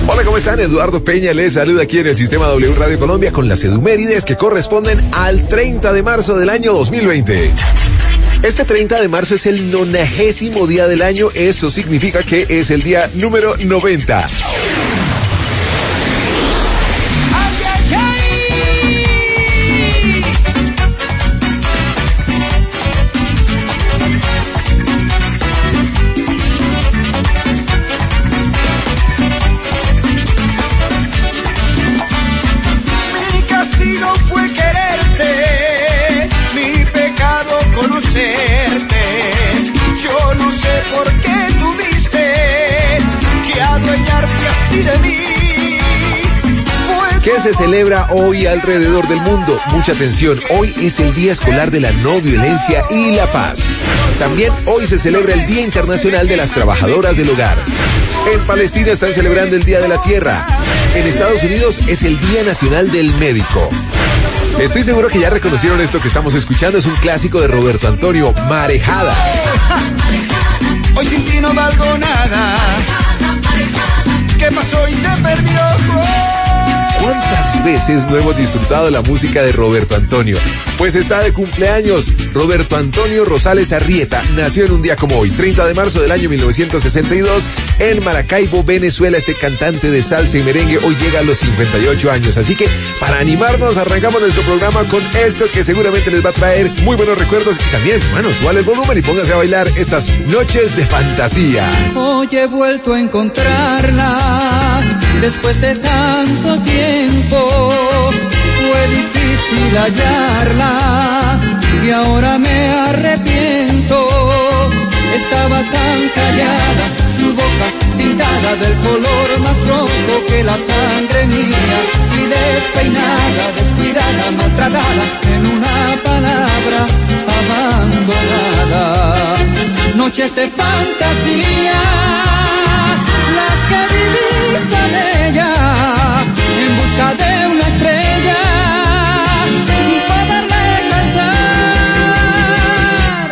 Hola, ¿cómo están? Eduardo Peña les saluda aquí en el Sistema W Radio Colombia con las edumérides que corresponden al 30 de marzo del año 2020. Este 30 de marzo es el 90º día del año, eso significa que es el día número 90. Yo no sé por qué tuviste que adueñarte así de mí. ¿Qué se celebra hoy alrededor del mundo? Mucha atención, hoy es el Día Escolar de la No Violencia y la Paz. También hoy se celebra el Día Internacional de las Trabajadoras del Hogar. En Palestina están celebrando el Día de la Tierra. En Estados Unidos es el Día Nacional del Médico. Estoy seguro que ya reconocieron esto que estamos escuchando, es un clásico de Roberto Antonio, Marejada. Hoy sin ti no valgo nada. ¿Qué pasó y se perdió? ¿Cuántas veces no hemos disfrutado la música de Roberto Antonio? Pues está de cumpleaños. Roberto Antonio Rosales Arrieta nació en un día como hoy, 30 de marzo del año 1962, en Maracaibo, Venezuela. Este cantante de salsa y merengue hoy llega a los 58 años. Así que, para animarnos, arrancamos nuestro programa con esto que seguramente les va a traer muy buenos recuerdos. Y también, bueno, súbale el volumen y póngase a bailar estas noches de fantasía. Hoy he vuelto a encontrarla después de tanto tiempo. Fue difícil hallarla y ahora me arrepiento. Estaba tan callada, su boca pintada del color más rojo que la sangre mía, y despeinada, descuidada, maltratada, en una palabra, abandonada. Noches de fantasía, las que viví con ella, en busca de una estrella, sin poderla alcanzar.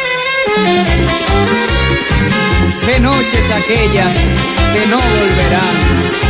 Qué noches aquellas que no volverán.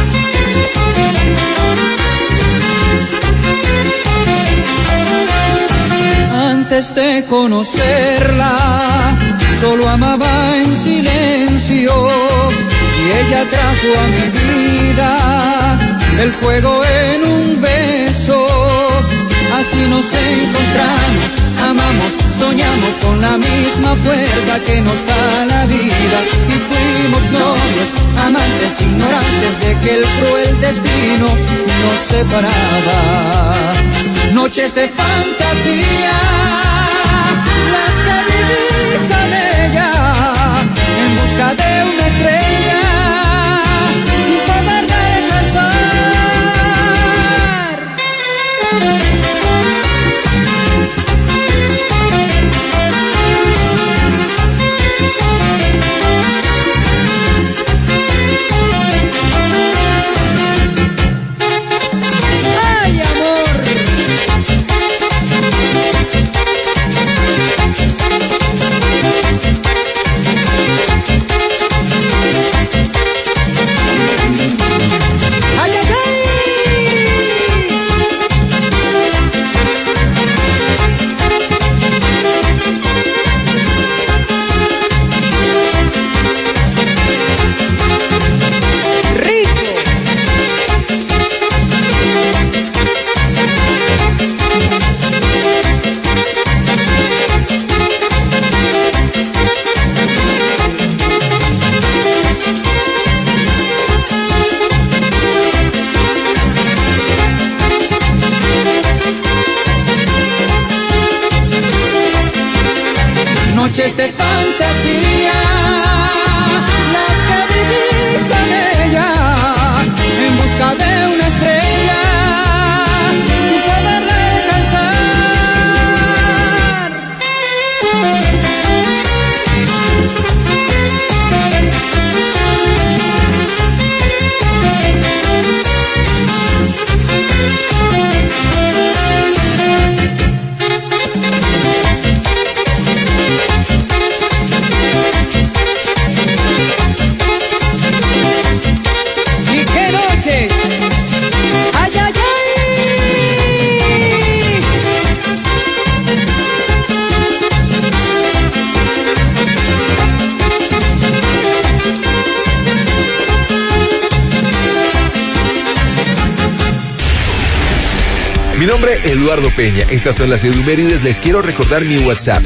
Antes de conocerla, solo amaba en silencio, y ella trajo a mi vida el fuego en un beso. Así nos encontramos, amamos, soñamos con la misma fuerza que nos da la vida, y fuimos novios, amantes, ignorantes de que el cruel destino nos separaba. Noches de fantasía, las que viví con ella, en busca de una estrella, sin poderla alcanzar. Noches de fantasía, las que viví con ella, en busca de una estrella, sin poderla alcanzar. Mi nombre, Eduardo Peña. Estas son las Edumérides. Les quiero recordar mi WhatsApp,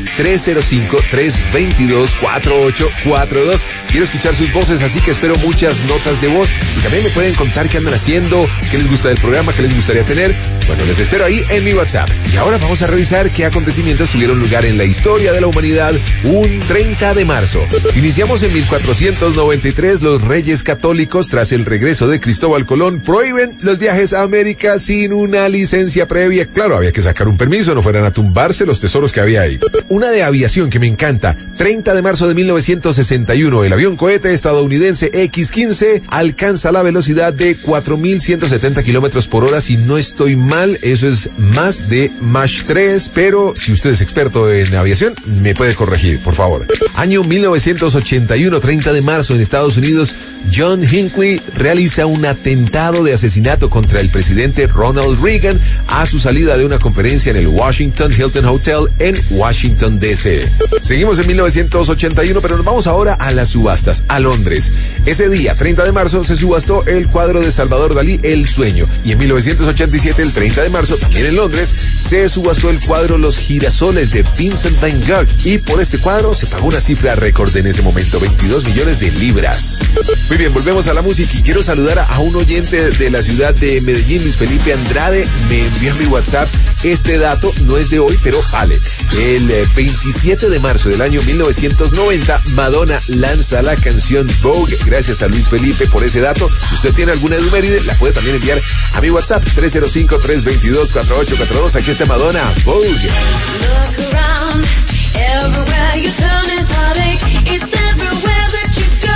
305-322-4842. Quiero escuchar sus voces, así que espero muchas notas de voz. Y también me pueden contar qué andan haciendo, qué les gusta del programa, qué les gustaría tener. Bueno, les espero ahí en mi WhatsApp. Y ahora vamos a revisar qué acontecimientos tuvieron lugar en la historia de la humanidad un 30 de marzo. Iniciamos en 1493. Los Reyes Católicos, tras el regreso de Cristóbal Colón, prohíben los viajes a América sin una licencia previa. Claro, había que sacar un permiso, no fueran a tumbarse los tesoros que había ahí. Una de aviación que me encanta. 30 de marzo de 1961, el avión cohete estadounidense X-15 alcanza la velocidad de 4.170 kilómetros por hora. Si no estoy mal, eso es más de Mach 3, pero si usted es experto en aviación, me puede corregir, por favor. Año 1981, 30 de marzo, en Estados Unidos, John Hinckley realiza un atentado de asesinato contra el presidente Ronald Reagan a su salida de una conferencia en el Washington Hilton Hotel en Washington, D.C. Seguimos en 1981, pero nos vamos ahora a las subastas, a Londres. Ese día, 30 de marzo, se subastó el cuadro de Salvador Dalí, El Sueño. Y en 1987, el 30 de marzo, también en Londres, se subastó el cuadro Los Girasoles de Vincent Van Gogh. Y por este cuadro se pagó una cifra récord en ese momento, 22 millones de libras. Muy bien, volvemos a la música y quiero saludar a un oyente de la ciudad de Medellín, Luis Felipe Andrade. Me envió a mi WhatsApp este dato, no es de hoy, pero vale. El 27 de marzo del año 1990, Madonna lanza la canción Vogue. Gracias a Luis Felipe por ese dato. Si usted tiene alguna eduméride, la puede también enviar a mi WhatsApp, 305-322-4842. Aquí está Madonna, Vogue. Look around, everywhere you turn is heartache. It's everywhere that you go.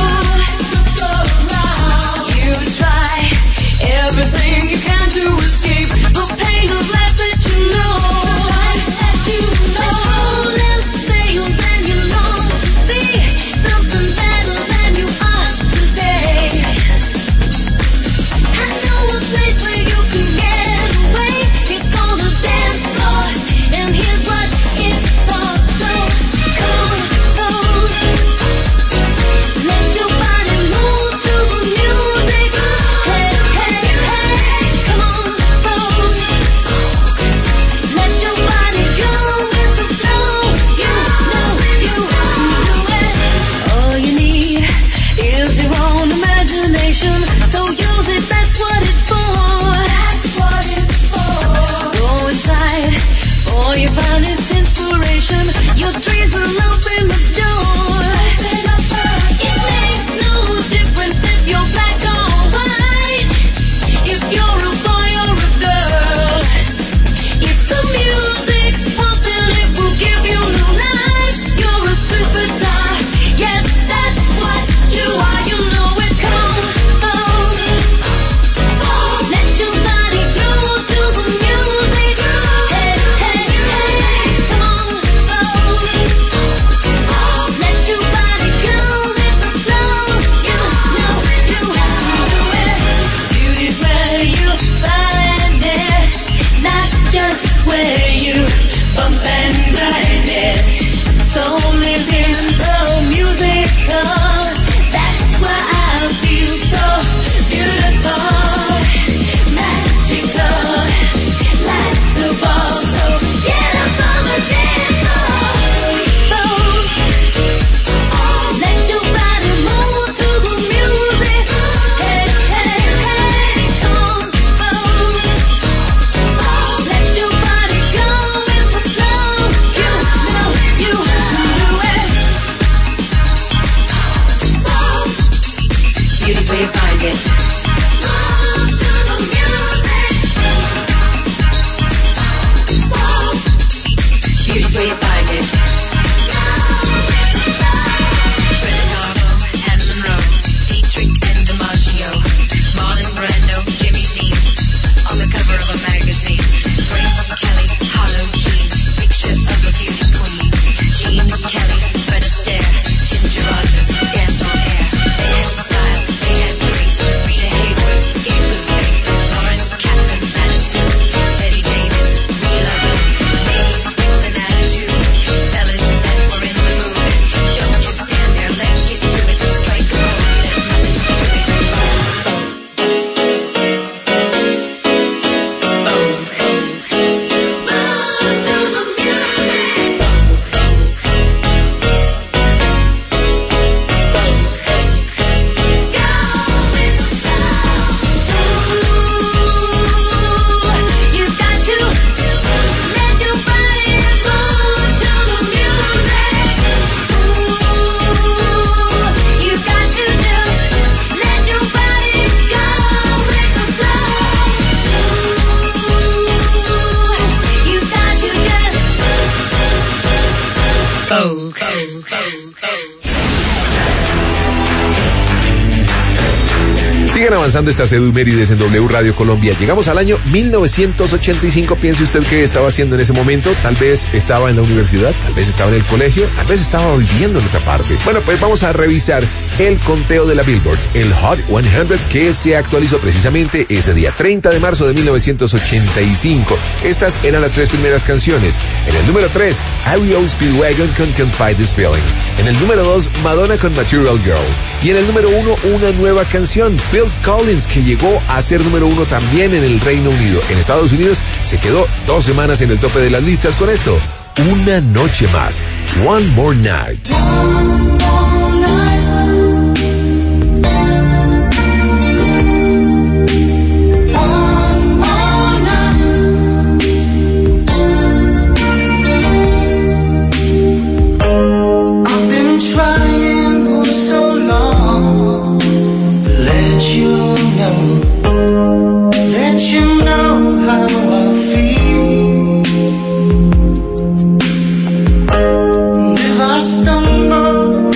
You try everything you can to escape the pain of life that you know. Little sails and you long to see something better than you are today. I know a place where you can get away. It's called a dance floor, and here's what it's for. So come on, let your body move to the music. Hey, hey, hey, come on, let your body go with the flow. You know you can do it. All you need is your own imagination. So use it, that's what it's for. That's what it's for. Go inside, all you find is inspiration. Your dreams will open the door. It makes no difference if you're black or white, if you're a boy or a girl. If the music's pumping, it will give you new life. You're a superstar. Yes, that's what you are. You know it. Come on, let your body go to the music. Hey, hey, hey, come on, let your body go with the flow. You know you have to do it. Beauty's where you find it, not just where you bump and grind it. Soul is in the music. Oh, that's why I feel so beautiful, magical, like the ball. So get up on the dance floor. Let your body move to the music. Hey, hey, hey, come on, let your body go with the flow. You know you can do it. Beauty's where you find it. Move to the music. Beauty's where you find it. Fred Argo, Anna Monroe, Dietrich and DiMaggio, Marlon Brando, Jimmy Dean, on the cover of a magazine. Grace Kelly, Harlow Jean, picture of a beauty queen. Jean Kelly, Fred Astaire, Ginger Rogers, dance on air. They had style, they had grace. Rita Hayworth, in good face. Lawrence Kaplan, Manitou, Betty Davis, Rita, ladies with an attitude. Siguen avanzando estas edumérides en W Radio Colombia. Llegamos al año 1985. Piense usted qué estaba haciendo en ese momento. Tal vez estaba en la universidad, tal vez estaba en el colegio, tal vez estaba viviendo en otra parte. Bueno, pues vamos a revisar el conteo de la Billboard, el Hot 100, que se actualizó precisamente ese día, 30 de marzo de 1985. Estas eran las 3 primeras canciones. En el número 3, R.E.O. Speedwagon con Can't Fight This Feeling. En el número 2, Madonna con Material Girl. Y en el número 1, una nueva canción, Phil Collins, que llegó a ser número 1 también en el Reino Unido. En Estados Unidos se quedó 2 semanas en el tope de las listas con esto. Una noche más. One More Night. Stumble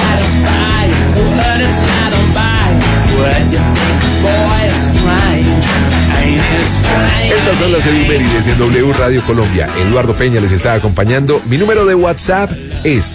satisfied. Let it slide on by. What you think, boy, is strange. Ain't it strange? Estas son las efemérides en W Radio Colombia. Eduardo Peña les está acompañando. Mi número de WhatsApp es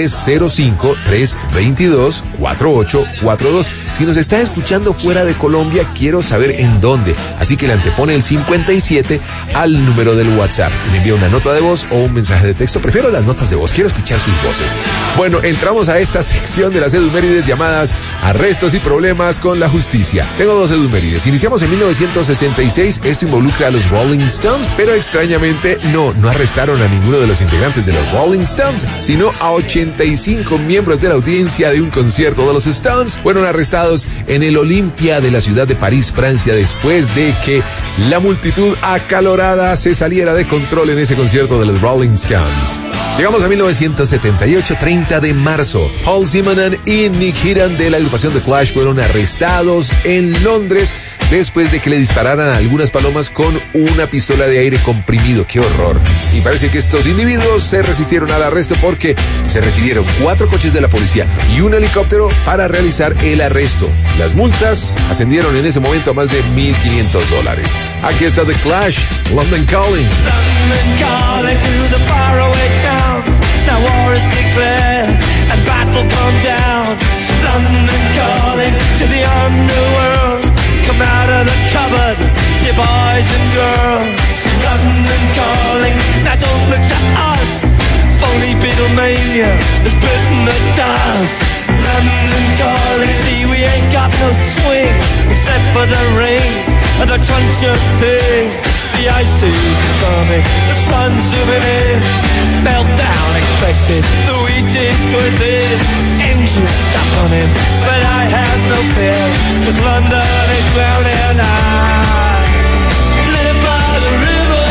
305-322-4842. Si nos está escuchando fuera de Colombia, quiero saber en dónde. Así que le antepone el 57 al número del WhatsApp. Me envía una nota de voz o un mensaje de texto. Prefiero las notas de voz, quiero escuchar sus voces. Bueno, entramos a esta sección de las efemérides llamadas Arrestos y Problemas con la Justicia. Tengo dos efemérides. Iniciamos en 1966. Esto involucra a los Rolling Stones, pero extrañamente no arrestaron a ninguno de los integrantes de los Rolling Stones, sino a 85 miembros de la audiencia de un concierto de los Stones. Fueron arrestados en el Olympia de la ciudad de París, Francia, después de que la multitud acalorada se saliera de control en ese concierto de los Rolling Stones. Llegamos a 1978, 30 de marzo. Paul Simonon y Nick Headon de la agrupación The Clash fueron arrestados en Londres después de que le dispararan a algunas palomas con una pistola de aire comprimido. ¡Qué horror! Y parece que estos individuos se resistieron al arresto porque se requirieron 4 coches de la policía y un helicóptero para realizar el arresto. Las multas ascendieron en ese momento a más de $1,500. Aquí está The Clash, London Calling. London calling to the faraway towns. Now war is declared and battle come down. London calling to the underworld. Come out of the cupboard, you boys and girls. London calling, now don't look to us. Phony Beatlemania has bitten the dust. London calling, see we ain't got no swing except for the ring and the truncheon thing. The ice is coming, the sun's zooming in. Meltdown expected, the wheat is going in. Engine stop on him, but I have no fear, 'cause London is drowning. I live by the river,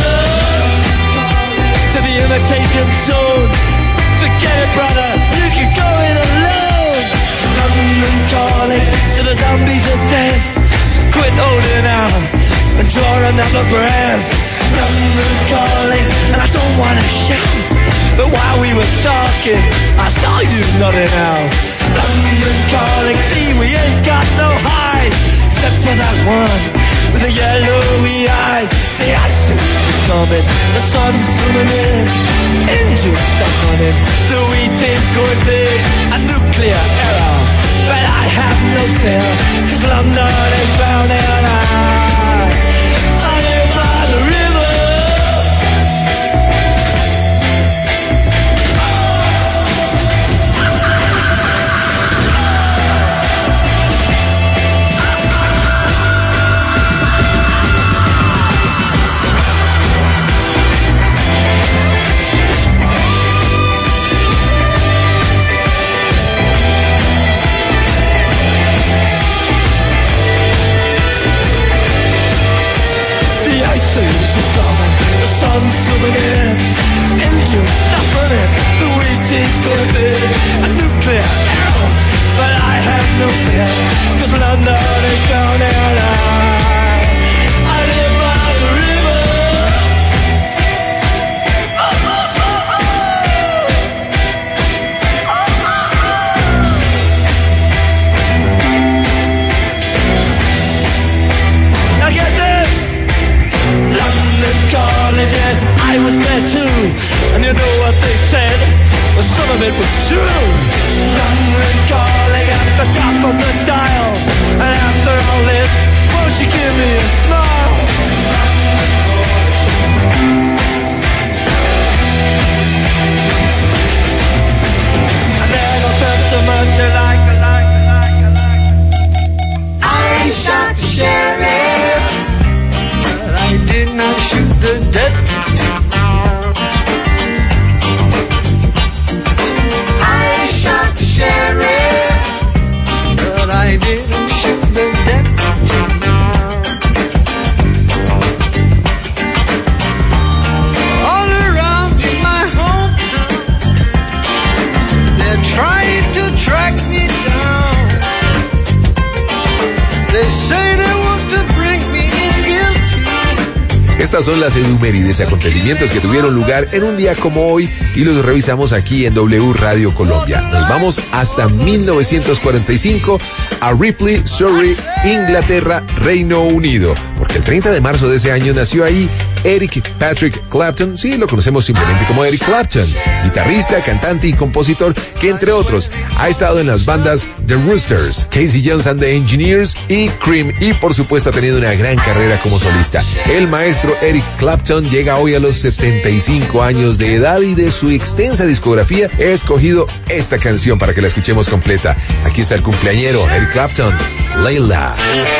to the imitation zone. Forget it, brother, you can go it alone. London calling to the zombies of death. Quit holding out and draw another breath. London calling, and I don't wanna shout, but while we were talking, I saw you nodding out. London calling, see we ain't got no hide, except for that one with the yellowy eyes. The ice is coming, the sun's zooming in, engine stuck on him, the wheat is going big, a nuclear error, but I have no fear, 'cause London is drowning. I live by the river. Sun's zooming in, engine stop running, the wheat is going in, a nuclear error, but I have no fear, 'cause London is drowning. I live by the river. Oh, oh, oh, oh. Oh, oh, oh. Now get this, London calling, yes, I was there too, and you know what they said, well, some of it was true. London calling at the top of the dial, and Estas son las edumérides, acontecimientos que tuvieron lugar en un día como hoy y los revisamos aquí en W Radio Colombia. Nos vamos hasta 1945 a Ripley, Surrey, Inglaterra, Reino Unido, porque el 30 de marzo de ese año nació ahí Eric Patrick Clapton, sí, lo conocemos simplemente como Eric Clapton, guitarrista, cantante y compositor que, entre otros, ha estado en las bandas The Roosters, Casey Jones and the Engineers y Cream, y por supuesto ha tenido una gran carrera como solista. El maestro Eric Clapton llega hoy a los 75 años de edad y de su extensa discografía he escogido esta canción para que la escuchemos completa. Aquí está el cumpleañero, Eric Clapton, Layla.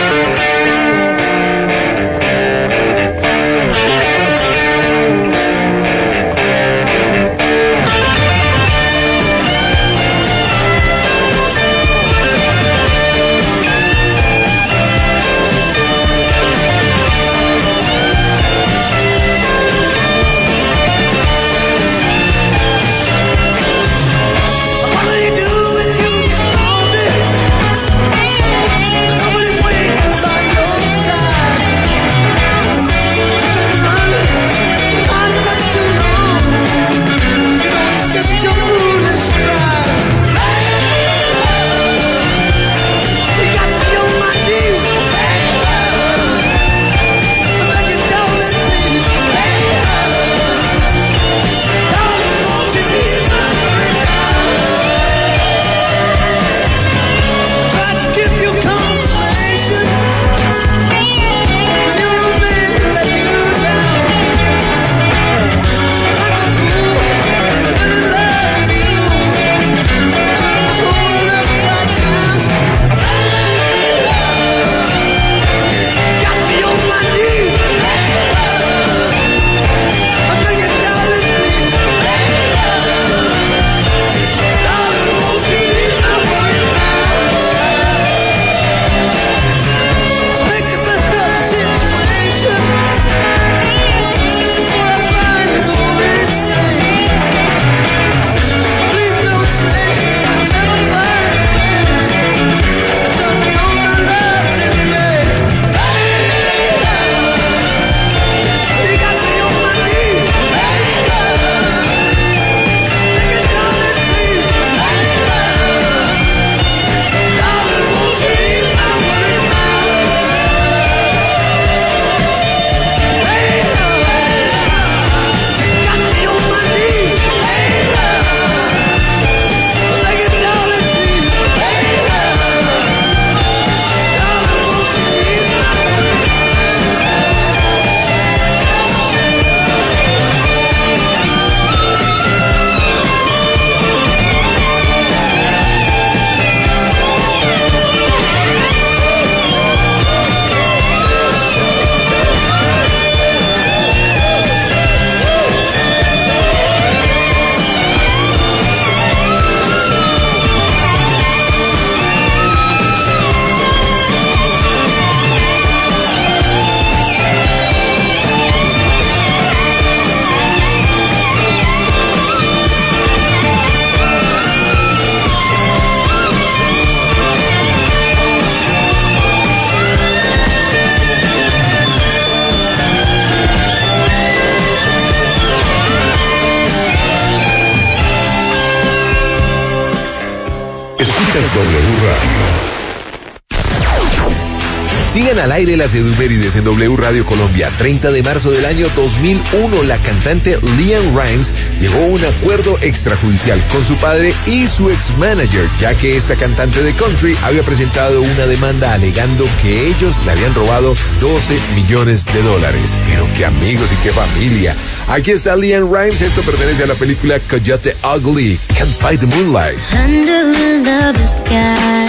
Siguen al aire las edumérides en W Radio Colombia. 30 de marzo del año 2001, la cantante LeAnn Rimes llegó a un acuerdo extrajudicial con su padre y su ex-manager, ya que esta cantante de country había presentado una demanda alegando que ellos le habían robado $12 millones. Pero qué amigos y qué familia. Aquí está LeAnn Rimes, esto pertenece a la película Coyote Ugly, Can't Fight the Moonlight. Under the sky,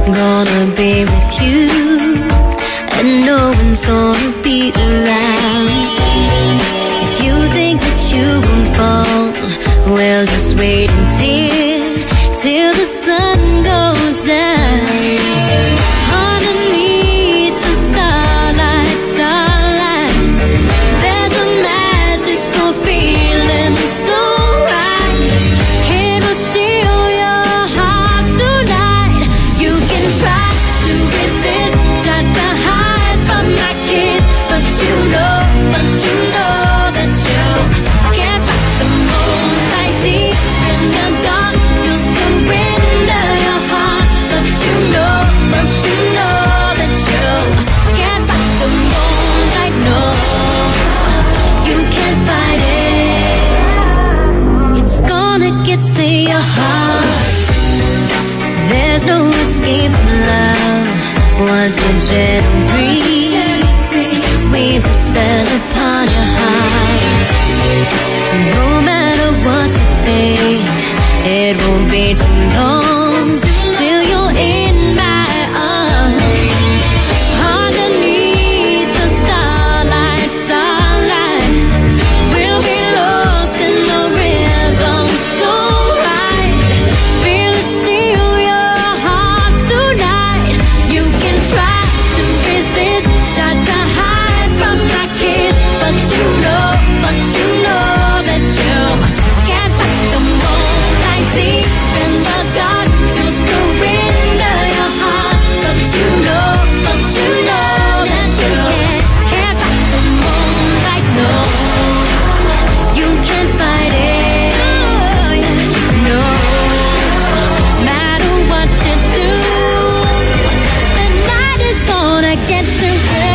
gonna be with you, and no one's gonna be around. If you think that you won't fall, well, just wait till the sun goes down. Underneath the starlight, there's a magical feeling so right. It will steal your heart tonight. to escape from love was the gentle breeze. Waves that spell upon your heart. No matter what you think, it won't be too long till you're in my arms. Underneath the starlight, we'll be lost in the rhythm so right. Feel it steal your heart tonight. You can try to resist, try to hide from my kiss, but you know that you can't fight the moonlight deep in the dark. You'll surrender your heart, but you know that you can't fight the moonlight. No, you can't fight it. No, matter what you do, the night is gonna get to her.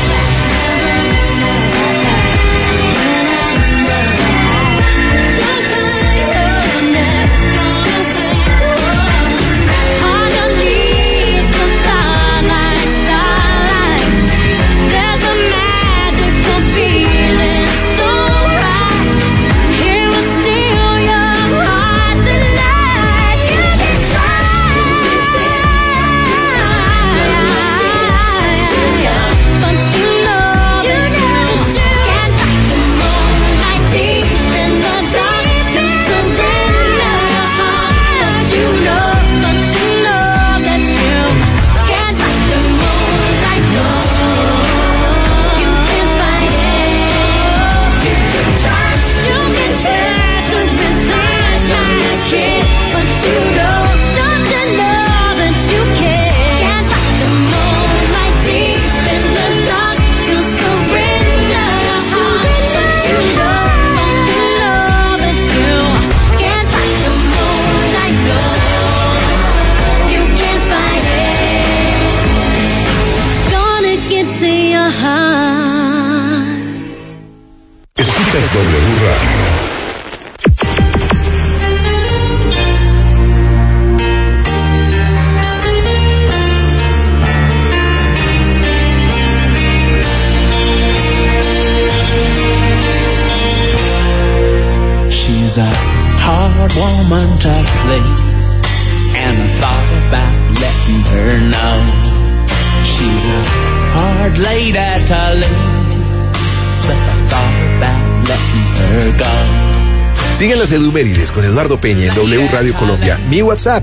A hard woman to please, and I thought about letting her know. She's a hard lady to leave, but I thought about letting her go. Siguen las Edumérides con Eduardo Peña en W Radio Colombia. Mi WhatsApp,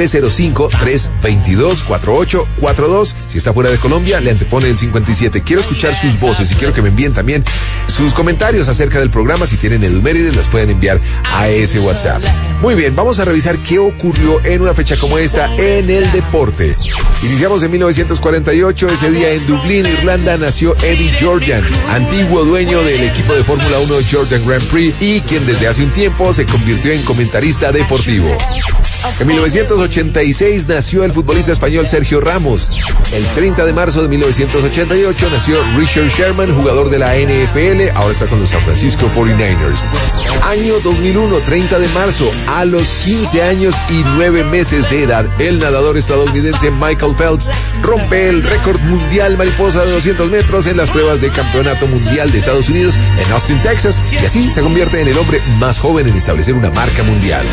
305-322-4842. Si está fuera de Colombia, le antepone el 57. Quiero escuchar sus voces y quiero que me envíen también sus comentarios acerca del programa. Si tienen Edumérides, las pueden enviar a ese WhatsApp. Muy bien, vamos a revisar qué ocurrió en una fecha como esta en el deporte. Iniciamos en 1948. Ese día en Dublín, Irlanda, nació Eddie Jordan, antiguo dueño del equipo de Fórmula 1 Jordan Grand Prix y quien desde hace un tiempo se convirtió en comentarista deportivo. En 1986 nació el futbolista español Sergio Ramos. El 30 de marzo de 1988 nació Richard Sherman, jugador de la NFL, ahora está con los San Francisco 49ers. Año 2001, 30 de marzo, a los 15 años y 9 meses de edad, el nadador estadounidense Michael Phelps rompe el récord mundial mariposa de 200 metros en las pruebas de campeonato mundial de Estados Unidos en Austin, Texas, y así se convierte en el hombre más joven en establecer una marca mundial.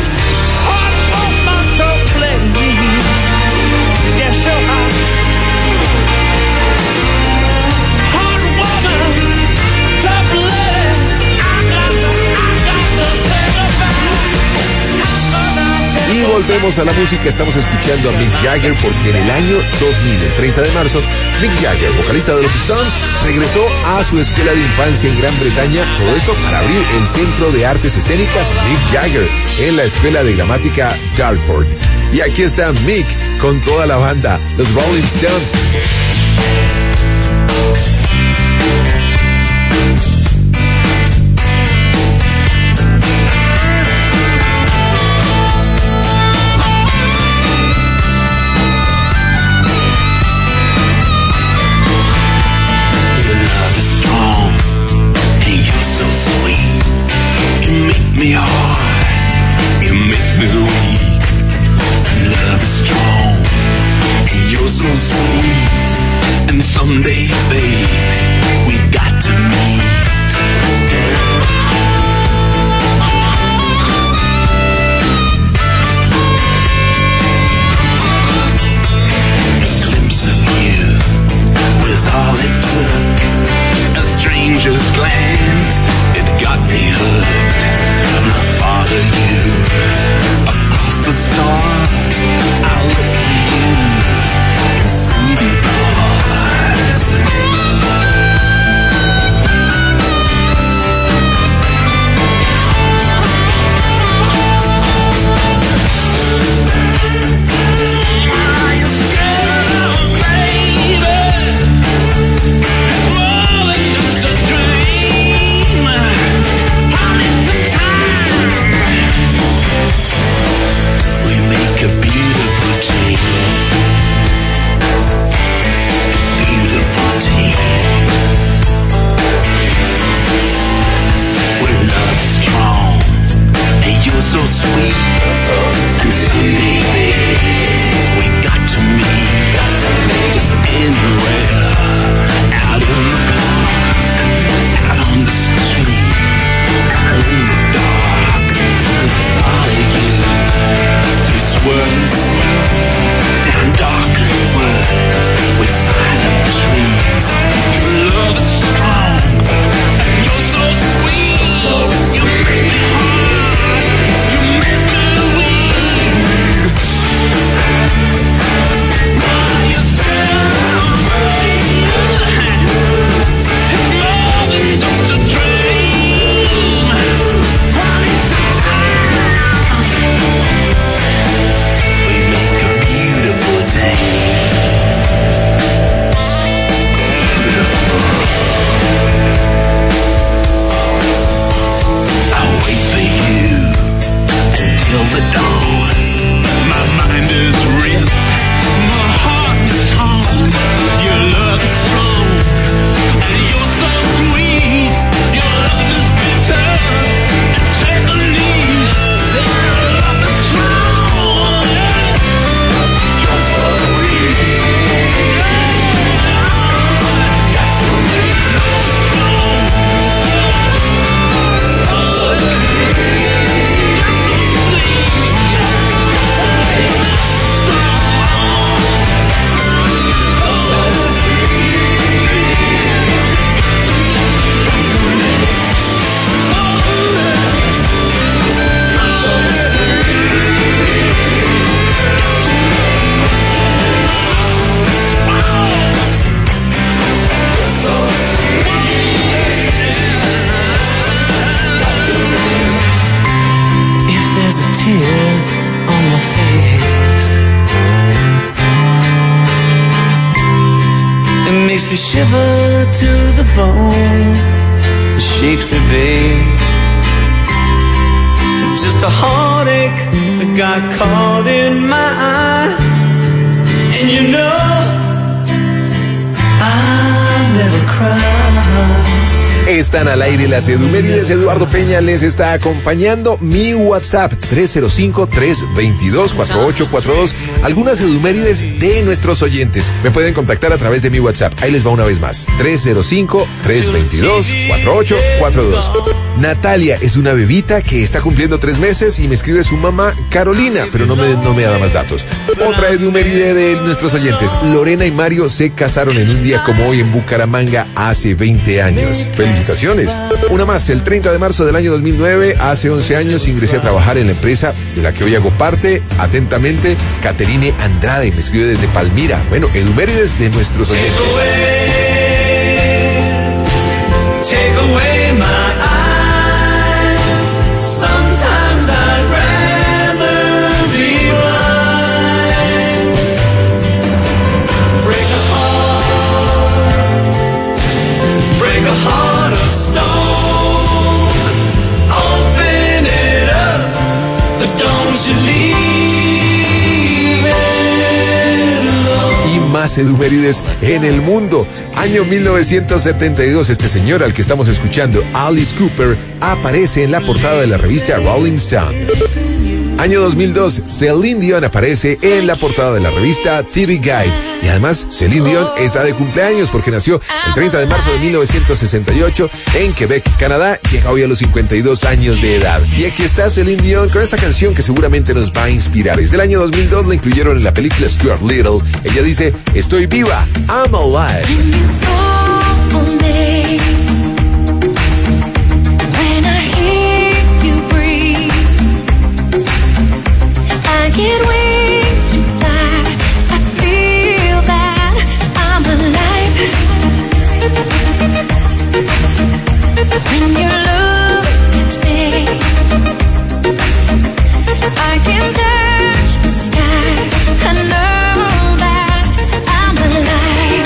Y volvemos a la música, estamos escuchando a Mick Jagger porque en el año 2000, el 30 de marzo, Mick Jagger, vocalista de los Stones, regresó a su escuela de infancia en Gran Bretaña, todo esto para abrir el Centro de Artes Escénicas Mick Jagger en la Escuela de Gramática Dartford. Y aquí está Mick con toda la banda, los Rolling Stones. Me hard, you make me weak. Love is strong, makes me shiver to the bone. It shakes me, babe. Just a heartache that got caught in my eye. And you know I never cried. Están al aire las Edumérides. Eduardo Peña les está acompañando. Mi WhatsApp 305-322-4842. Algunas Edumérides de nuestros oyentes. Me pueden contactar a través de mi WhatsApp. Ahí les va una vez más. 305-322-4842. Natalia es una bebita que está cumpliendo 3 meses y me escribe su mamá Carolina, pero no me da más datos. Otra Eduméride de nuestros oyentes. Lorena y Mario se casaron en un día como hoy en Bucaramanga hace 20 años. Felicitaciones. Una más, el 30 de marzo del año 2009, hace 11 años, ingresé a trabajar en la empresa de la que hoy hago parte. Atentamente, Caterine Andrade, me escribe desde Palmira. Bueno, Edumérides de nuestros oyentes. Take away my eyes. Sometimes I'd rather be blind. Break a heart of stone. Open it up, but don't you leave it alone. Y más Edumérides en el mundo. Año 1972, este señor al que estamos escuchando, Alice Cooper, aparece en la portada de la revista Rolling Stone. Año 2002, Celine Dion aparece en la portada de la revista TV Guide. Y además, Celine Dion está de cumpleaños porque nació el 30 de marzo de 1968 en Quebec, Canadá. Llega hoy a los 52 años de edad. Y aquí está Celine Dion con esta canción que seguramente nos va a inspirar. Es del año 2002, la incluyeron en la película Stuart Little. Ella dice, estoy viva, I'm alive. Get wings to fly. I feel that I'm alive. When you look at me, I can touch the sky. I know that I'm alive.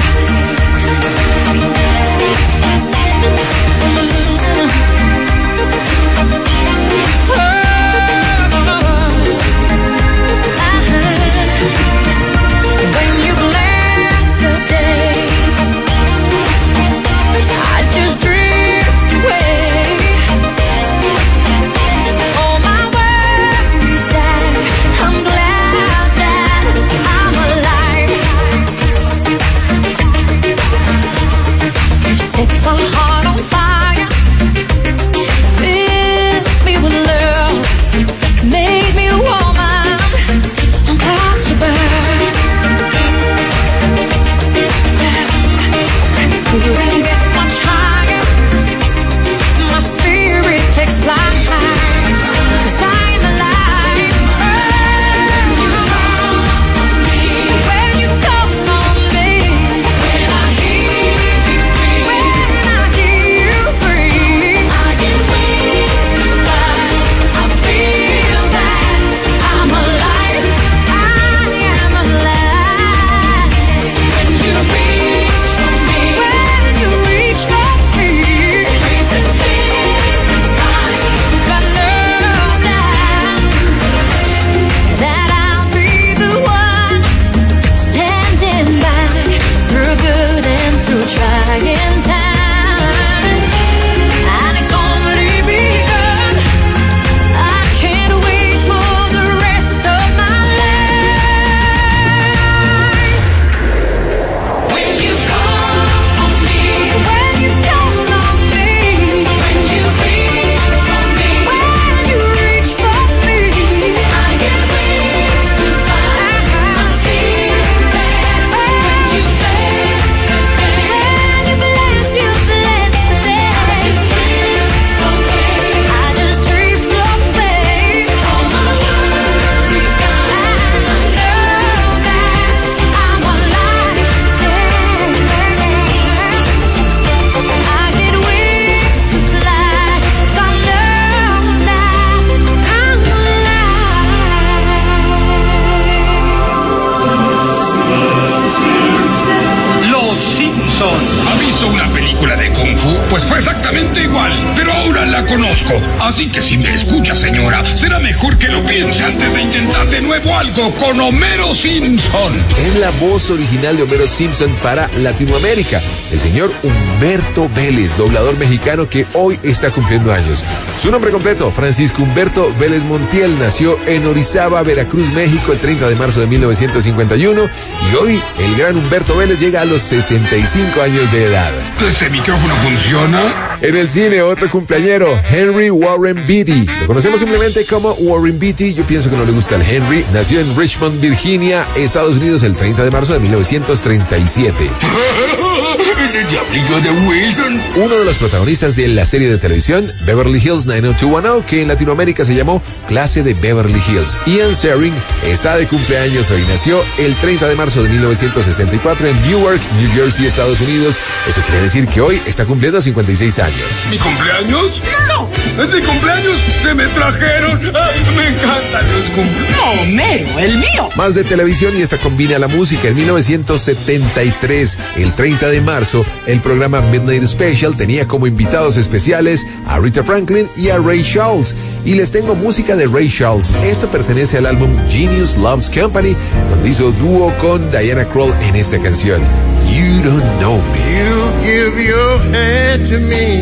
exactamente igual, pero ahora la conozco. Así que si me escucha, señora, será mejor que lo piense antes de intentar de nuevo algo con Homero Simpson. Es la voz original de Homero Simpson para Latinoamérica, el señor Humberto Vélez, doblador mexicano que hoy está cumpliendo años. Su nombre completo, Francisco Humberto Vélez Montiel, nació en Orizaba, Veracruz, México, el 30 de marzo de 1951, y hoy el gran Humberto Vélez llega a los 65 años de edad. ¿Este micrófono funciona? En el cine, otro cumpleañero, Henry Warren Beatty. Lo conocemos simplemente como Warren Beatty. Yo pienso que no le gusta el Henry. Nació en Richmond, Virginia, Estados Unidos, el 30 de marzo de 1937. ¿Es el diablillo de Wilson? Uno de los protagonistas de la serie de televisión Beverly Hills 90210, que en Latinoamérica se llamó Clase de Beverly Hills. Ian Ziering está de cumpleaños hoy. Nació el 30 de marzo de 1964 en Newark, New Jersey, Estados Unidos. Eso quiere decir que hoy está cumpliendo 56 años. ¿Mi cumpleaños? No, es mi cumpleaños. Se me trajeron. Ay, me encantan los cumpleaños. No, Homero, el mío. Más de televisión y esta combina la música. En 1973, el 30 de marzo, el programa Midnight Special tenía como invitados especiales a Rita Franklin y a Ray Charles. Y les tengo música de Ray Charles. Esto pertenece al álbum Genius Loves Company, donde hizo dúo con Diana Krall en esta canción, You Don't Know Me. You give your hand to me,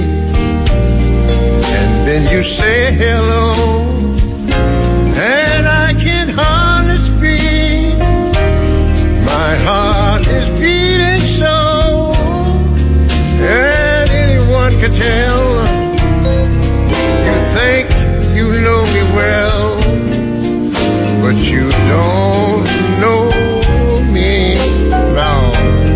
and then you say hello, and I can hardly speak. My heart is beating so, and anyone can tell. You think you know me well, but you don't know me now.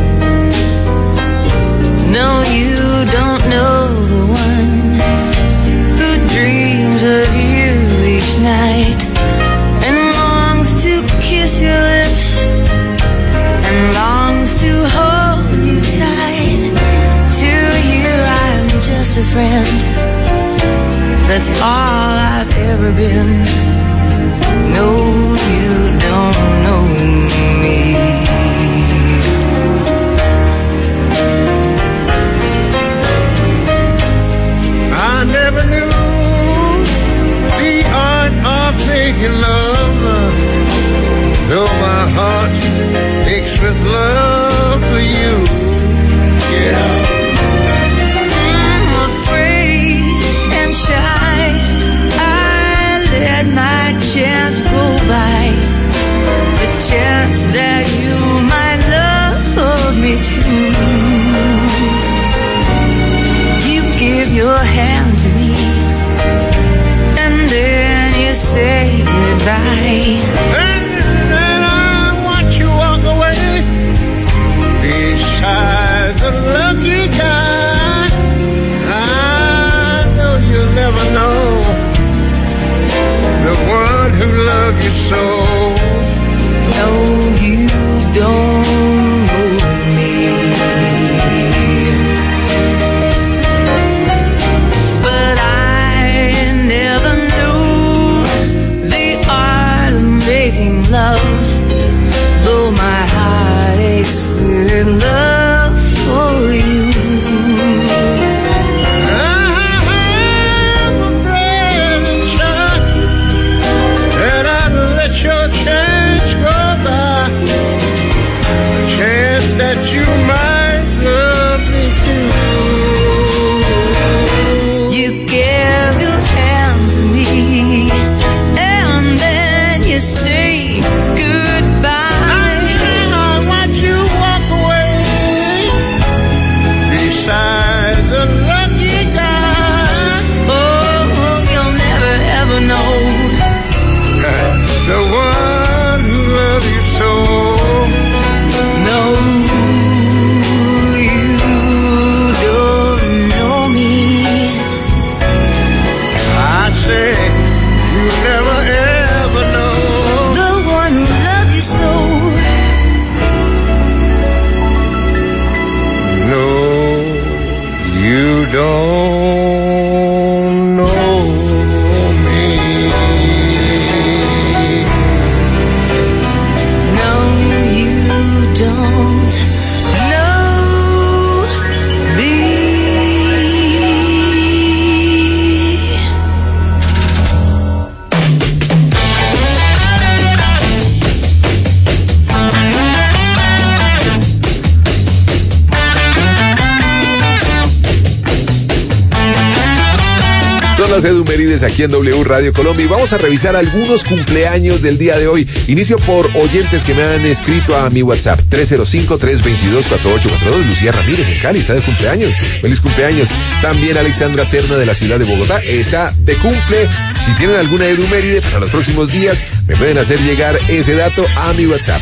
No, you don't know the one who dreams of you each night and longs to kiss your lips and longs to hold you tight. To you I'm just a friend, that's all I've ever been. No, you don't know me. I never knew the art of making love, though my heart aches with love for you. Yeah. I'm afraid and shy, I let my chance go by, the chance that you might love me too. You give your hand to me, and then you say goodbye. And then I watch you walk away beside the lucky guy. I know you'll never know the one who loved you so. No, you don't know me. But I never knew the art of making Los Edumérides aquí en W Radio Colombia y vamos a revisar algunos cumpleaños del día de hoy. Inicio por oyentes que me han escrito a mi WhatsApp 305-322-4842. Lucía Ramírez en Cali está de cumpleaños. Feliz cumpleaños. También Alexandra Serna de la ciudad de Bogotá está de cumple. Si tienen alguna Eduméride para los próximos días, me pueden hacer llegar ese dato a mi WhatsApp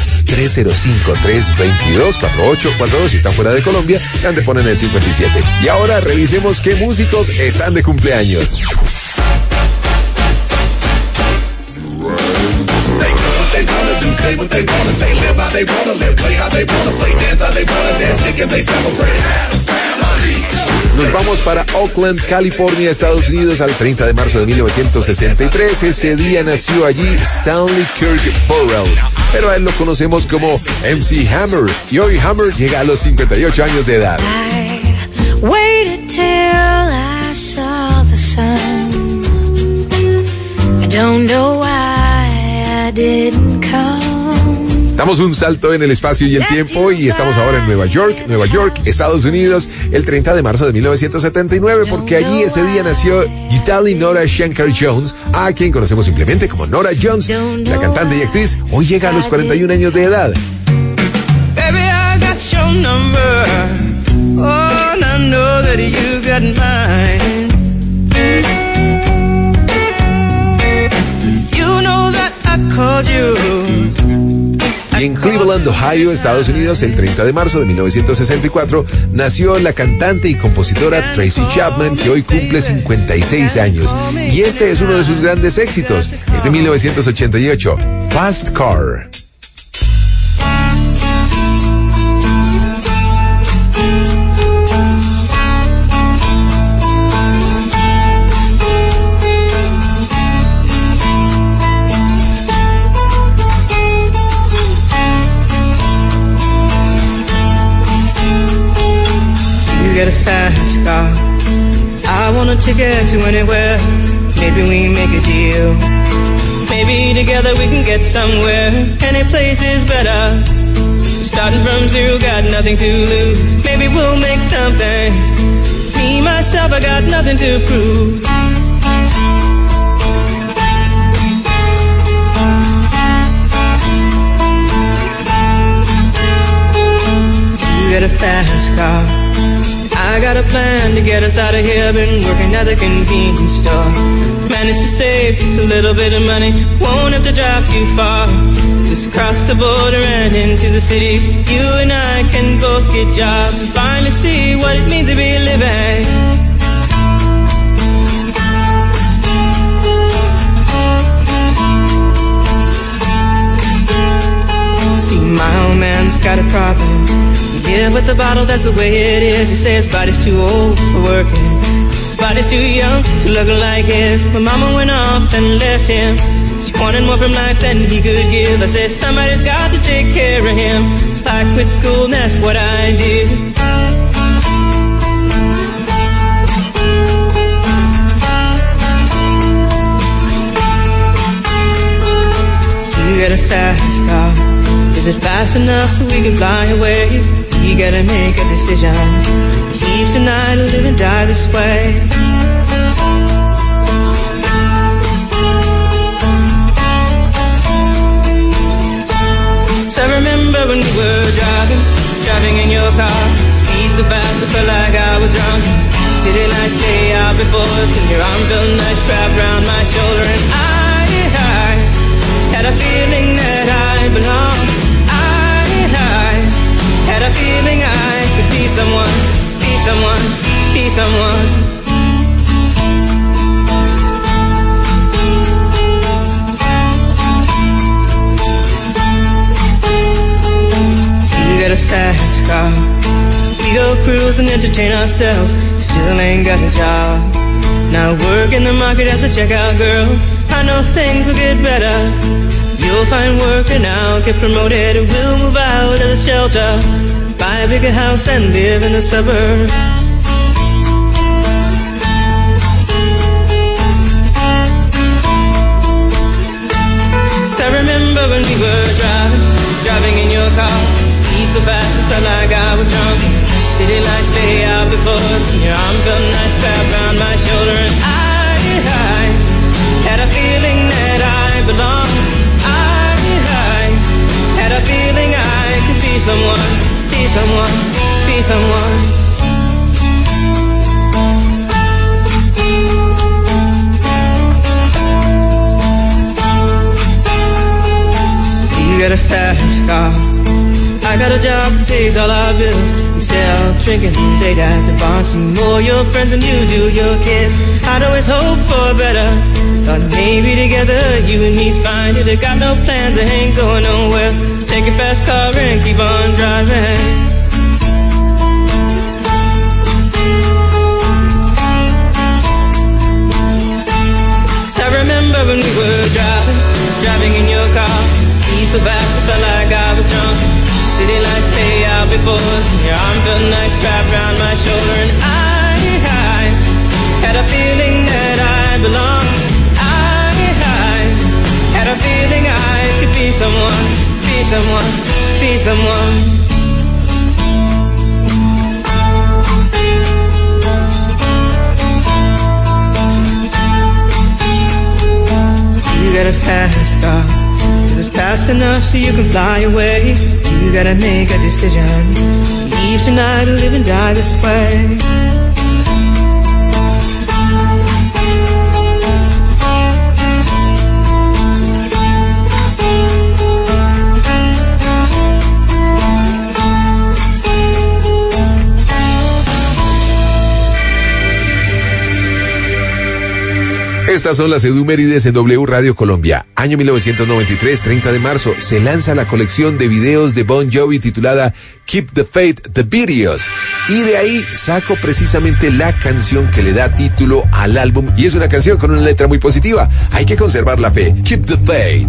305-322-4842. Si están fuera de Colombia, antes ponen el 57. Y ahora revisemos qué músicos están de cumpleaños. Nos vamos para Oakland, California, Estados Unidos, al 30 de marzo de 1963. Ese día nació allí Stanley Kirk Burrell, pero a él lo conocemos como MC Hammer. Y hoy Hammer llega a los 58 años de edad. I waited till I saw the sun. I don't know why I didn't come. Damos un salto en el espacio y el tiempo y estamos ahora en Nueva York, Estados Unidos, el 30 de marzo de 1979, porque allí ese día nació Gitali Nora Shankar Jones, a quien conocemos simplemente como Nora Jones. La cantante y actriz hoy llega a los 41 años de edad. Baby, I got your number. Oh, and I know that you got mine. You know that I called you. Y en Cleveland, Ohio, Estados Unidos, el 30 de marzo de 1964, nació la cantante y compositora Tracy Chapman, que hoy cumple 56 años. Y este es uno de sus grandes éxitos, es de 1988, Fast Car. Get a fast car. I want a ticket to anywhere. Maybe we make a deal. Maybe together we can get somewhere. Any place is better. Starting from zero, got nothing to lose. Maybe we'll make something. Me, myself, I got nothing to prove. You get a fast car. I got a plan to get us out of here. Been working at the convenience store. Managed to save just a little bit of money. Won't have to drive too far. Just cross the border and into the city. You and I can both get jobs and finally see what it means to be living. See, my old man's got a problem. Yeah, but the bottle, that's the way it is. He says his body's too old for working. His body's too young to look like his. My mama went off and left him. She wanted more from life than he could give. I said, somebody's got to take care of him. So I quit school and that's what I did. You get a fast car. Is it fast enough so we can fly away? You gotta make a decision. Leave tonight or live and die this way. So I remember when we were driving in your car. Speed so fast I felt like I was drunk. City lights stay out before us, and your arm felt nice wrapped around my shoulder. And I had a feeling that I belonged. Had a feeling I could be someone, be someone, be someone. You got a fast car. We go cruise and entertain ourselves. Still ain't got a job. Now work in the market as a checkout girl. I know things will get better. You'll find work and I'll get promoted and we'll move out of the shelter. Buy a bigger house and live in the suburbs. So I remember when we were driving in your car. Speed so fast it felt like I was drunk. City lights lay out before us, and your arm felt nice wrapped around my shoulder. And I a feeling that I belong. I had a feeling I could be someone, be someone, be someone. You got a fast car, I got a job that pays all our bills. Instead of drinking late at the bar, see more your friends than you do your kids. I'd always hope for better, thought maybe together you and me find it. I got no plans, I ain't going nowhere. So take your fast car and keep on driving. I remember when we were driving in your car. Speed so fast, I felt like I was drunk. City lights pay out before us. Your arm felt nice wrapped around my shoulder. And I had a feeling that I belonged. I had a feeling I could be someone, be someone, be someone. You got a fast car, is it fast enough so you can fly away? You gotta make a decision, leave tonight or live and die this way. Estas son las edumérides en W Radio Colombia. Año 1993, 30 de marzo, se lanza la colección de videos de Bon Jovi titulada Keep the Faith, The Videos. Y de ahí saco precisamente la canción que le da título al álbum. Y es una canción con una letra muy positiva. Hay que conservar la fe. Keep the Faith.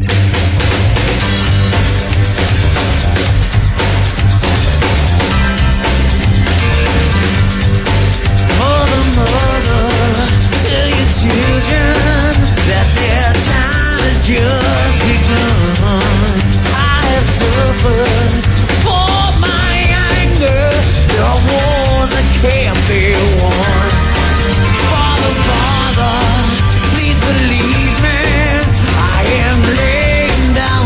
Just begun. I have suffered for my anger. There are wars that can't be won. Father, Father, please believe me. I am laying down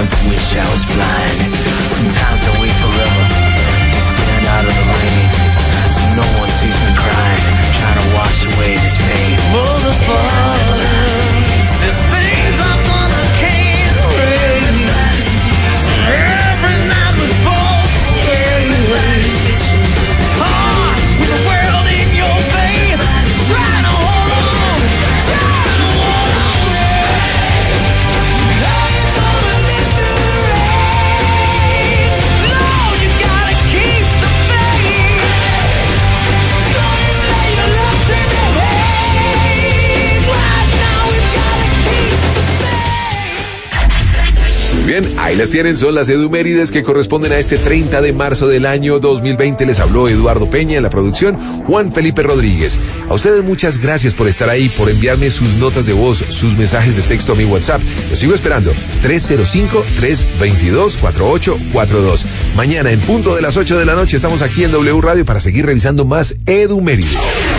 Sometimes I wish I was blind. Sometimes I wait forever to stand out of the rain, so no one sees me crying, trying to wash away this pain. Motherfucker, there's things I'm gonna can't erase. Every night before it's hard with the world in your face, trying to hold on, trying to hold on. Bien, ahí las tienen, son las edumérides que corresponden a este 30 de marzo del año 2020. Les habló Eduardo Peña en la producción, Juan Felipe Rodríguez. A ustedes muchas gracias por estar ahí, por enviarme sus notas de voz, sus mensajes de texto a mi WhatsApp. Los sigo esperando, 305-322-4842. Mañana en punto de las 8 de la noche estamos aquí en W Radio para seguir revisando más edumérides.